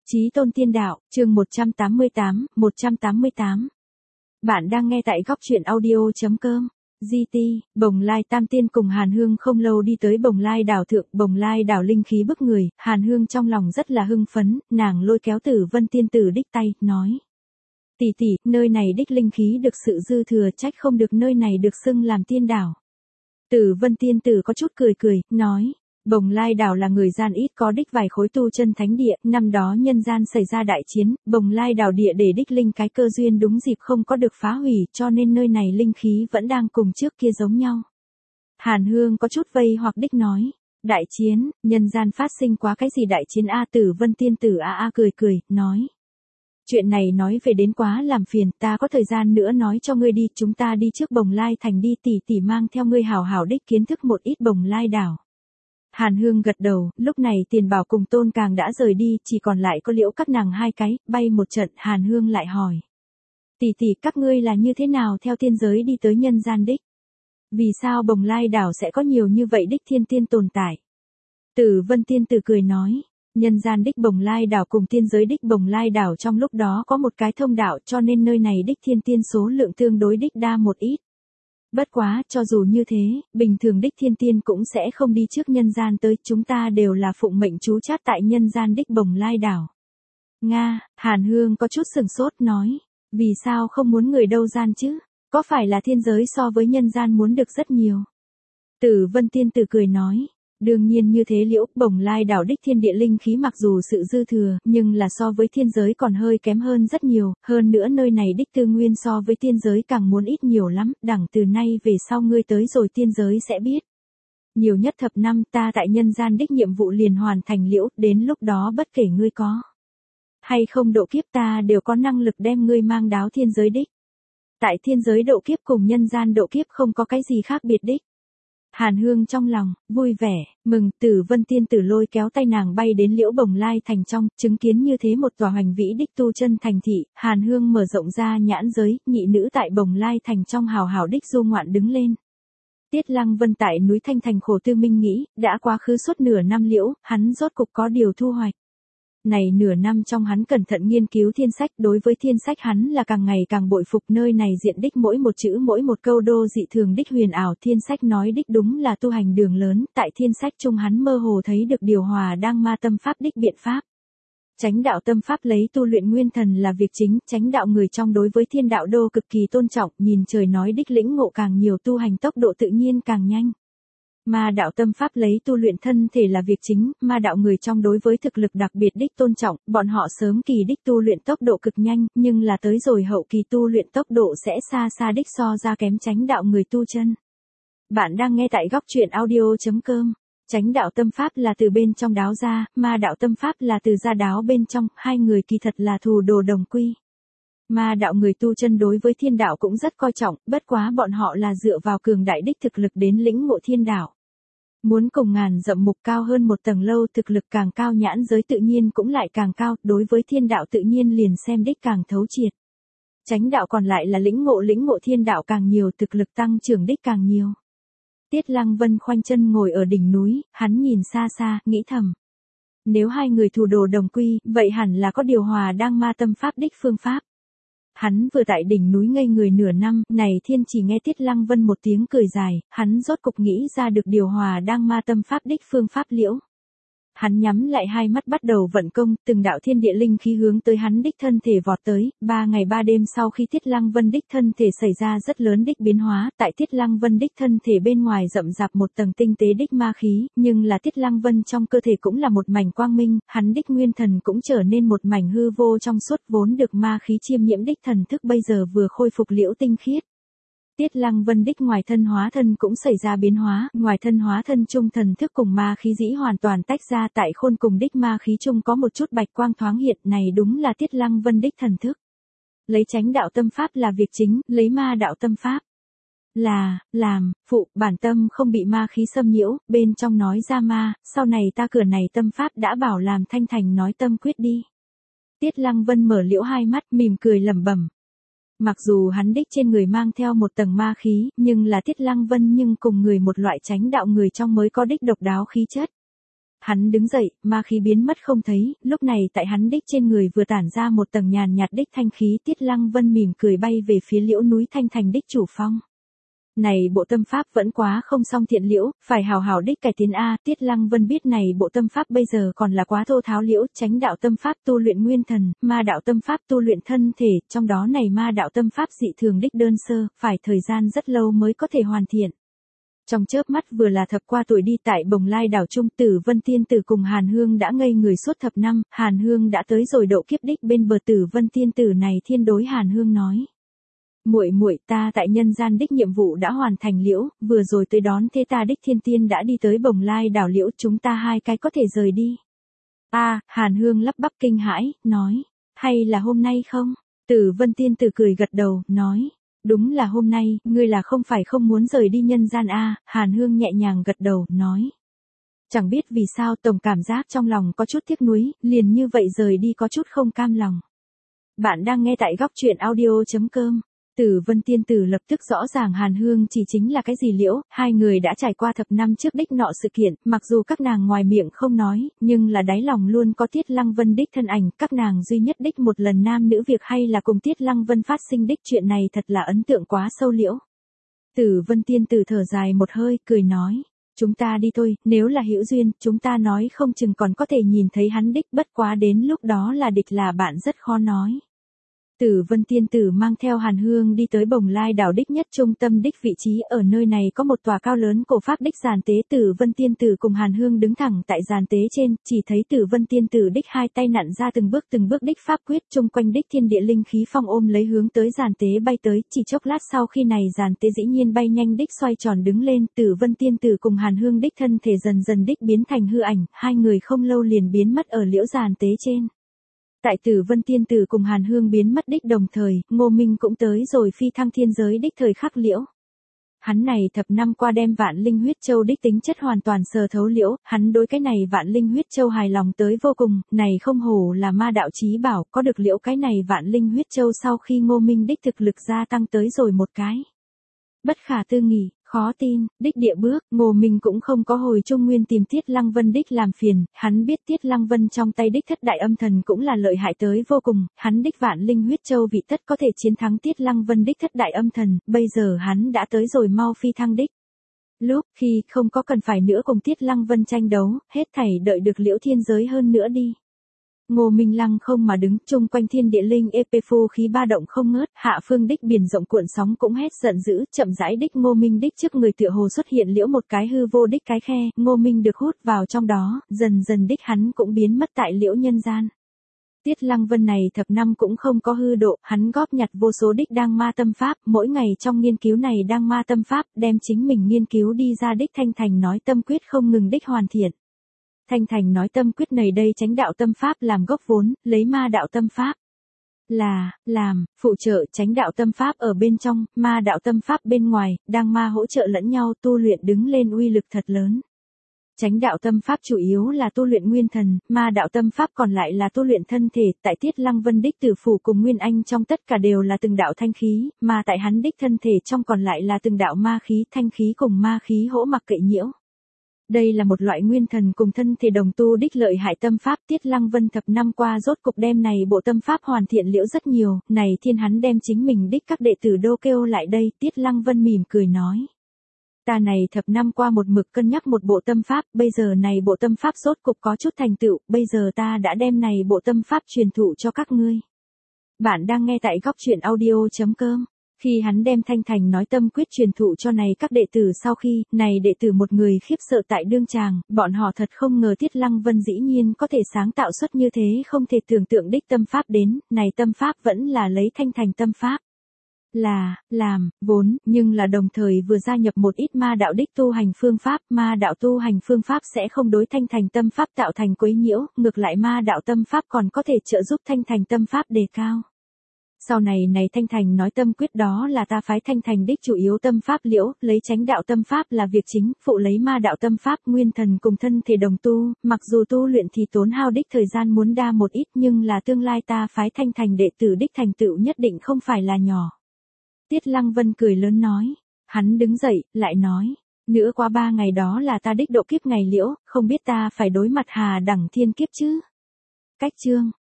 Chí Tôn Tiên Đạo, chương 188. Bạn đang nghe tại góc truyện audio.com. GT, Bồng Lai Tam Tiên cùng Hàn Hương không lâu đi tới Bồng Lai đảo thượng, Bồng Lai đảo linh khí bức người, Hàn Hương trong lòng rất là hưng phấn, nàng lôi kéo Tử Vân Tiên tử đích tay, nói. Tỷ tỷ, nơi này đích linh khí được sự dư thừa, trách không được nơi này được xưng làm tiên đảo. Tử Vân Tiên tử có chút cười, nói. Bồng Lai đảo là người gian ít có đích vài khối tu chân thánh địa, năm đó nhân gian xảy ra đại chiến, Bồng Lai đảo địa để đích linh cái cơ duyên đúng dịp không có được phá hủy, cho nên nơi này linh khí vẫn đang cùng trước kia giống nhau. Hàn Hương có chút vây hoặc đích nói, đại chiến, nhân gian phát sinh quá cái gì đại chiến a? Tử Vân Tiên tử cười, nói. Chuyện này nói về đến quá làm phiền, ta có thời gian nữa nói cho ngươi đi, chúng ta đi trước Bồng Lai thành đi, tỷ mang theo ngươi hảo hảo đích kiến thức một ít Bồng Lai đảo. Hàn Hương gật đầu, lúc này Tiền Bảo cùng Tôn Càng đã rời đi, chỉ còn lại có Liễu các nàng hai cái, bay một trận, Hàn Hương lại hỏi. Tỷ, các ngươi là như thế nào theo tiên giới đi tới nhân gian đích? Vì sao Bồng Lai đảo sẽ có nhiều như vậy đích thiên tiên tồn tại? Tử Vân Tiên tử cười nói, nhân gian đích Bồng Lai đảo cùng tiên giới đích Bồng Lai đảo trong lúc đó có một cái thông đạo, cho nên nơi này đích thiên tiên số lượng tương đối đích đa một ít. Bất quá, cho dù như thế, bình thường đích thiên tiên cũng sẽ không đi trước nhân gian tới, chúng ta đều là phụng mệnh trú chát tại nhân gian đích Bồng Lai đảo. Nga, Hàn Hương có chút sừng sốt nói, vì sao không muốn người đâu gian chứ, có phải là thiên giới so với nhân gian muốn được rất nhiều? Tử Vân Tiên tử cười nói, đương nhiên như thế Liễu, Bồng Lai đảo đích thiên địa linh khí mặc dù sự dư thừa, nhưng là so với thiên giới còn hơi kém hơn rất nhiều, hơn nữa nơi này đích tư nguyên so với tiên giới càng muốn ít nhiều lắm, đẳng từ nay về sau ngươi tới rồi tiên giới sẽ biết. Nhiều nhất thập năm ta tại nhân gian đích nhiệm vụ liền hoàn thành Liễu, đến lúc đó bất kể ngươi có hay không độ kiếp ta đều có năng lực đem ngươi mang đáo thiên giới đích. Tại thiên giới độ kiếp cùng nhân gian độ kiếp không có cái gì khác biệt đích. Hàn Hương trong lòng, vui vẻ, mừng, Tử Vân Tiên tử lôi kéo tay nàng bay đến Liễu Bồng Lai thành trong, chứng kiến như thế một tòa hoành vĩ đích tu chân thành thị, Hàn Hương mở rộng ra nhãn giới, nhị nữ tại Bồng Lai thành trong hào hào đích du ngoạn đứng lên. Tiết Lăng Vân tại núi Thanh Thành khổ tư minh nghĩ, đã quá khứ suốt nửa năm Liễu, hắn rốt cục có điều thu hoạch. Này nửa năm trong hắn cẩn thận nghiên cứu thiên sách, đối với thiên sách hắn là càng ngày càng bội phục, nơi này diện đích mỗi một chữ mỗi một câu đô dị thường đích huyền ảo, thiên sách nói đích đúng là tu hành đường lớn, tại thiên sách chung hắn mơ hồ thấy được điều hòa đang ma tâm pháp đích biện pháp. Chánh đạo tâm pháp lấy tu luyện nguyên thần là việc chính, chánh đạo người trong đối với thiên đạo đô cực kỳ tôn trọng, nhìn trời nói đích lĩnh ngộ càng nhiều tu hành tốc độ tự nhiên càng nhanh. Ma đạo tâm pháp lấy tu luyện thân thể là việc chính, ma đạo người trong đối với thực lực đặc biệt đích tôn trọng, bọn họ sớm kỳ đích tu luyện tốc độ cực nhanh, nhưng là tới rồi hậu kỳ tu luyện tốc độ sẽ xa đích so ra kém chánh đạo người tu chân. Bạn đang nghe tại góc truyện audio.com. Chánh đạo tâm pháp là từ bên trong đáo ra, ma đạo tâm pháp là từ ra đáo bên trong, hai người kỳ thật là thù đồ đồng quy. Ma đạo người tu chân đối với thiên đạo cũng rất coi trọng, bất quá bọn họ là dựa vào cường đại đích thực lực đến lĩnh ngộ thiên đạo. Muốn cùng ngàn dặm mục cao hơn một tầng lâu, thực lực càng cao nhãn giới tự nhiên cũng lại càng cao, đối với thiên đạo tự nhiên liền xem đích càng thấu triệt. Chánh đạo còn lại là lĩnh ngộ thiên đạo càng nhiều, thực lực tăng trưởng đích càng nhiều. Tiết Lăng Vân khoanh chân ngồi ở đỉnh núi, hắn nhìn xa, nghĩ thầm. Nếu hai người thù đồ đồng quy, vậy hẳn là có điều hòa đang ma tâm pháp đích phương pháp. Hắn vừa tại đỉnh núi ngây người nửa năm, này thiên chỉ nghe Tiết Lăng Vân một tiếng cười dài, hắn rốt cục nghĩ ra được điều hòa đang ma tâm pháp đích phương pháp Liễu. Hắn nhắm lại hai mắt bắt đầu vận công, từng đạo thiên địa linh khí hướng tới hắn đích thân thể vọt tới, 3 ngày 3 đêm sau khi Tiết Lăng Vân đích thân thể xảy ra rất lớn đích biến hóa, tại Tiết Lăng Vân đích thân thể bên ngoài rậm rạp một tầng tinh tế đích ma khí, nhưng là Tiết Lăng Vân trong cơ thể cũng là một mảnh quang minh, hắn đích nguyên thần cũng trở nên một mảnh hư vô trong suốt, vốn được ma khí chiêm nhiễm đích thần thức bây giờ vừa khôi phục liễu tinh khiết. Tiết Lăng Vân đích ngoài thân hóa thân cũng xảy ra biến hóa, ngoài thân hóa thân chung thần thức cùng ma khí dĩ hoàn toàn tách ra, tại khôn cùng đích ma khí chung có một chút bạch quang thoáng hiện, này đúng là Tiết Lăng Vân đích thần thức. Lấy chánh đạo tâm pháp là việc chính, lấy ma đạo tâm pháp là làm phụ, bản tâm không bị ma khí xâm nhiễu, bên trong nói ra ma, sau này ta cửa này tâm pháp đã bảo làm thanh thành nói tâm quyết đi. Tiết Lăng Vân mở liễu hai mắt, mỉm cười lẩm bẩm. Mặc dù hắn đích trên người mang theo một tầng ma khí, nhưng là Tiết Lăng Vân nhưng cùng người một loại chánh đạo người trong mới có đích độc đáo khí chất. Hắn đứng dậy, ma khí biến mất không thấy, lúc này tại hắn đích trên người vừa tản ra một tầng nhàn nhạt đích thanh khí, Tiết Lăng Vân mỉm cười bay về phía Liễu núi Thanh Thành đích chủ phong. Này bộ tâm pháp vẫn quá không song thiện Liễu, phải hào hào đích cải tiến a. Tiết Lăng Vân biết này bộ tâm pháp bây giờ còn là quá thô tháo Liễu, chánh đạo tâm pháp tu luyện nguyên thần, ma đạo tâm pháp tu luyện thân thể, trong đó này ma đạo tâm pháp dị thường đích đơn sơ, phải thời gian rất lâu mới có thể hoàn thiện. Trong chớp mắt vừa là thập qua tuổi đi tại Bồng Lai đảo Trung, Tử Vân Tiên Tử cùng Hàn Hương đã ngây người suốt thập năm, Hàn Hương đã tới rồi độ kiếp đích bên bờ. Tử Vân Tiên Tử này thiên đối Hàn Hương nói: "Muội muội, ta tại nhân gian đích nhiệm vụ đã hoàn thành Liễu, vừa rồi tới đón thế ta đích thiên tiên đã đi tới Bồng Lai đảo Liễu, chúng ta hai cái có thể rời đi." A, Hàn Hương lắp bắp kinh hãi, nói: "Hay là hôm nay không?" Tử Vân Tiên Tử cười gật đầu, nói: "Đúng là hôm nay, ngươi là không phải không muốn rời đi nhân gian a?" Hàn Hương nhẹ nhàng gật đầu, nói: "Chẳng biết vì sao tổng cảm giác trong lòng có chút tiếc nuối, liền như vậy rời đi có chút không cam lòng." Bạn đang nghe tại góc truyện audio.com. Tử Vân Tiên Tử lập tức rõ ràng Hàn Hương chỉ chính là cái gì Liễu, hai người đã trải qua thập năm trước đích nọ sự kiện, mặc dù các nàng ngoài miệng không nói, nhưng là đáy lòng luôn có Tiết Lăng Vân đích thân ảnh, các nàng duy nhất đích một lần nam nữ việc hay là cùng Tiết Lăng Vân phát sinh đích chuyện này thật là ấn tượng quá sâu Liễu. Tử Vân Tiên Tử thở dài một hơi, cười nói: "Chúng ta đi thôi, nếu là hữu duyên, chúng ta nói không chừng còn có thể nhìn thấy hắn đích, bất quá đến lúc đó là địch là bạn rất khó nói." Tử Vân Tiên Tử mang theo Hàn Hương đi tới Bồng Lai đảo đích nhất trung tâm đích vị trí, ở nơi này có một tòa cao lớn cổ pháp đích giàn tế. Tử Vân Tiên Tử cùng Hàn Hương đứng thẳng tại giàn tế trên, chỉ thấy Tử Vân Tiên Tử đích hai tay nặn ra từng bước đích pháp quyết, chung quanh đích thiên địa linh khí phong ôm lấy hướng tới giàn tế bay tới, chỉ chốc lát sau khi này giàn tế dĩ nhiên bay nhanh đích xoay tròn đứng lên, Tử Vân Tiên Tử cùng Hàn Hương đích thân thể dần dần đích biến thành hư ảnh, hai người không lâu liền biến mất ở liễu giàn tế trên. Tại Tử Vân Tiên Tử cùng Hàn Hương biến mất đích đồng thời, Ngô Minh cũng tới rồi phi thăng thiên giới đích thời khắc Liễu. Hắn này thập năm qua đem Vạn Linh Huyết Châu đích tính chất hoàn toàn sờ thấu Liễu, hắn đối cái này Vạn Linh Huyết Châu hài lòng tới vô cùng, này không hổ là ma đạo chí bảo, có được Liễu cái này Vạn Linh Huyết Châu sau khi Ngô Minh đích thực lực gia tăng tới rồi một cái bất khả tư nghị, khó tin, đích địa bước, Ngô Minh cũng không có hồi Trung Nguyên tìm Tiết Lăng Vân đích làm phiền, hắn biết Tiết Lăng Vân trong tay đích thất đại âm thần cũng là lợi hại tới vô cùng, hắn đích Vạn Linh Huyết Châu vị tất có thể chiến thắng Tiết Lăng Vân đích thất đại âm thần, bây giờ hắn đã tới rồi mau phi thăng đích. Lúc khi không có cần phải nữa cùng Tiết Lăng Vân tranh đấu, hết thảy đợi được Liễu thiên giới hơn nữa đi. Ngô Minh lăng không mà đứng, chung quanh thiên địa linh ep phù khí ba động không ngớt, hạ phương đích biển rộng cuộn sóng cũng hét giận dữ, chậm rãi đích Ngô Minh đích trước người tựa hồ xuất hiện Liễu một cái hư vô đích cái khe, Ngô Minh được hút vào trong đó, dần dần đích hắn cũng biến mất tại Liễu nhân gian. Tiết Lăng Vân này thập năm cũng không có hư độ, hắn góp nhặt vô số đích đăng ma tâm pháp, mỗi ngày trong nghiên cứu này đăng ma tâm pháp, đem chính mình nghiên cứu đi ra đích thanh thành nói tâm quyết không ngừng đích hoàn thiện. Thanh thành nói tâm quyết này đây chánh đạo tâm pháp làm gốc vốn, lấy ma đạo tâm pháp làm phụ trợ, chánh đạo tâm pháp ở bên trong, ma đạo tâm pháp bên ngoài, đăng ma hỗ trợ lẫn nhau tu luyện đứng lên uy lực thật lớn. Chánh đạo tâm pháp chủ yếu là tu luyện nguyên thần, ma đạo tâm pháp còn lại là tu luyện thân thể, tại Tiết Lăng Vân đích tử phủ cùng Nguyên Anh trong tất cả đều là từng đạo thanh khí, mà tại hắn đích thân thể trong còn lại là từng đạo ma khí, thanh khí cùng ma khí hỗ mặc kệ nhiễu. Đây là một loại nguyên thần cùng thân thể đồng tu đích lợi hại tâm pháp, Tiết Lăng Vân thập năm qua rốt cục đem này bộ tâm pháp hoàn thiện liễu rất nhiều, này thiên hắn đem chính mình đích các đệ tử đô kêu lại đây, Tiết Lăng Vân mỉm cười nói. Ta này thập năm qua một mực cân nhắc một bộ tâm pháp, bây giờ này bộ tâm pháp rốt cục có chút thành tựu, bây giờ ta đã đem này bộ tâm pháp truyền thụ cho các ngươi. Bạn đang nghe tại góc truyện audio.com. Khi hắn đem thanh thành nói tâm quyết truyền thụ cho này các đệ tử sau khi, này đệ tử một người khiếp sợ tại đương tràng, bọn họ thật không ngờ Tiết Lăng Vân dĩ nhiên có thể sáng tạo xuất như thế không thể tưởng tượng đích tâm pháp đến, này tâm pháp vẫn là lấy thanh thành tâm pháp. Làm, vốn, nhưng là đồng thời vừa gia nhập một ít ma đạo đích tu hành phương pháp, ma đạo tu hành phương pháp sẽ không đối thanh thành tâm pháp tạo thành quấy nhiễu, ngược lại ma đạo tâm pháp còn có thể trợ giúp thanh thành tâm pháp đề cao. Sau này thanh thành nói tâm quyết đó là ta phái thanh thành đích chủ yếu tâm pháp liễu, lấy chánh đạo tâm pháp là việc chính, phụ lấy ma đạo tâm pháp nguyên thần cùng thân thể đồng tu, mặc dù tu luyện thì tốn hao đích thời gian muốn đa một ít nhưng là tương lai ta phái thanh thành đệ tử đích thành tựu nhất định không phải là nhỏ. Tiết Lăng Vân cười lớn nói, hắn đứng dậy, lại nói, Nữa qua 3 ngày đó là ta đích độ kiếp ngày liễu, không biết ta phải đối mặt hà đẳng thiên kiếp chứ. Cách chương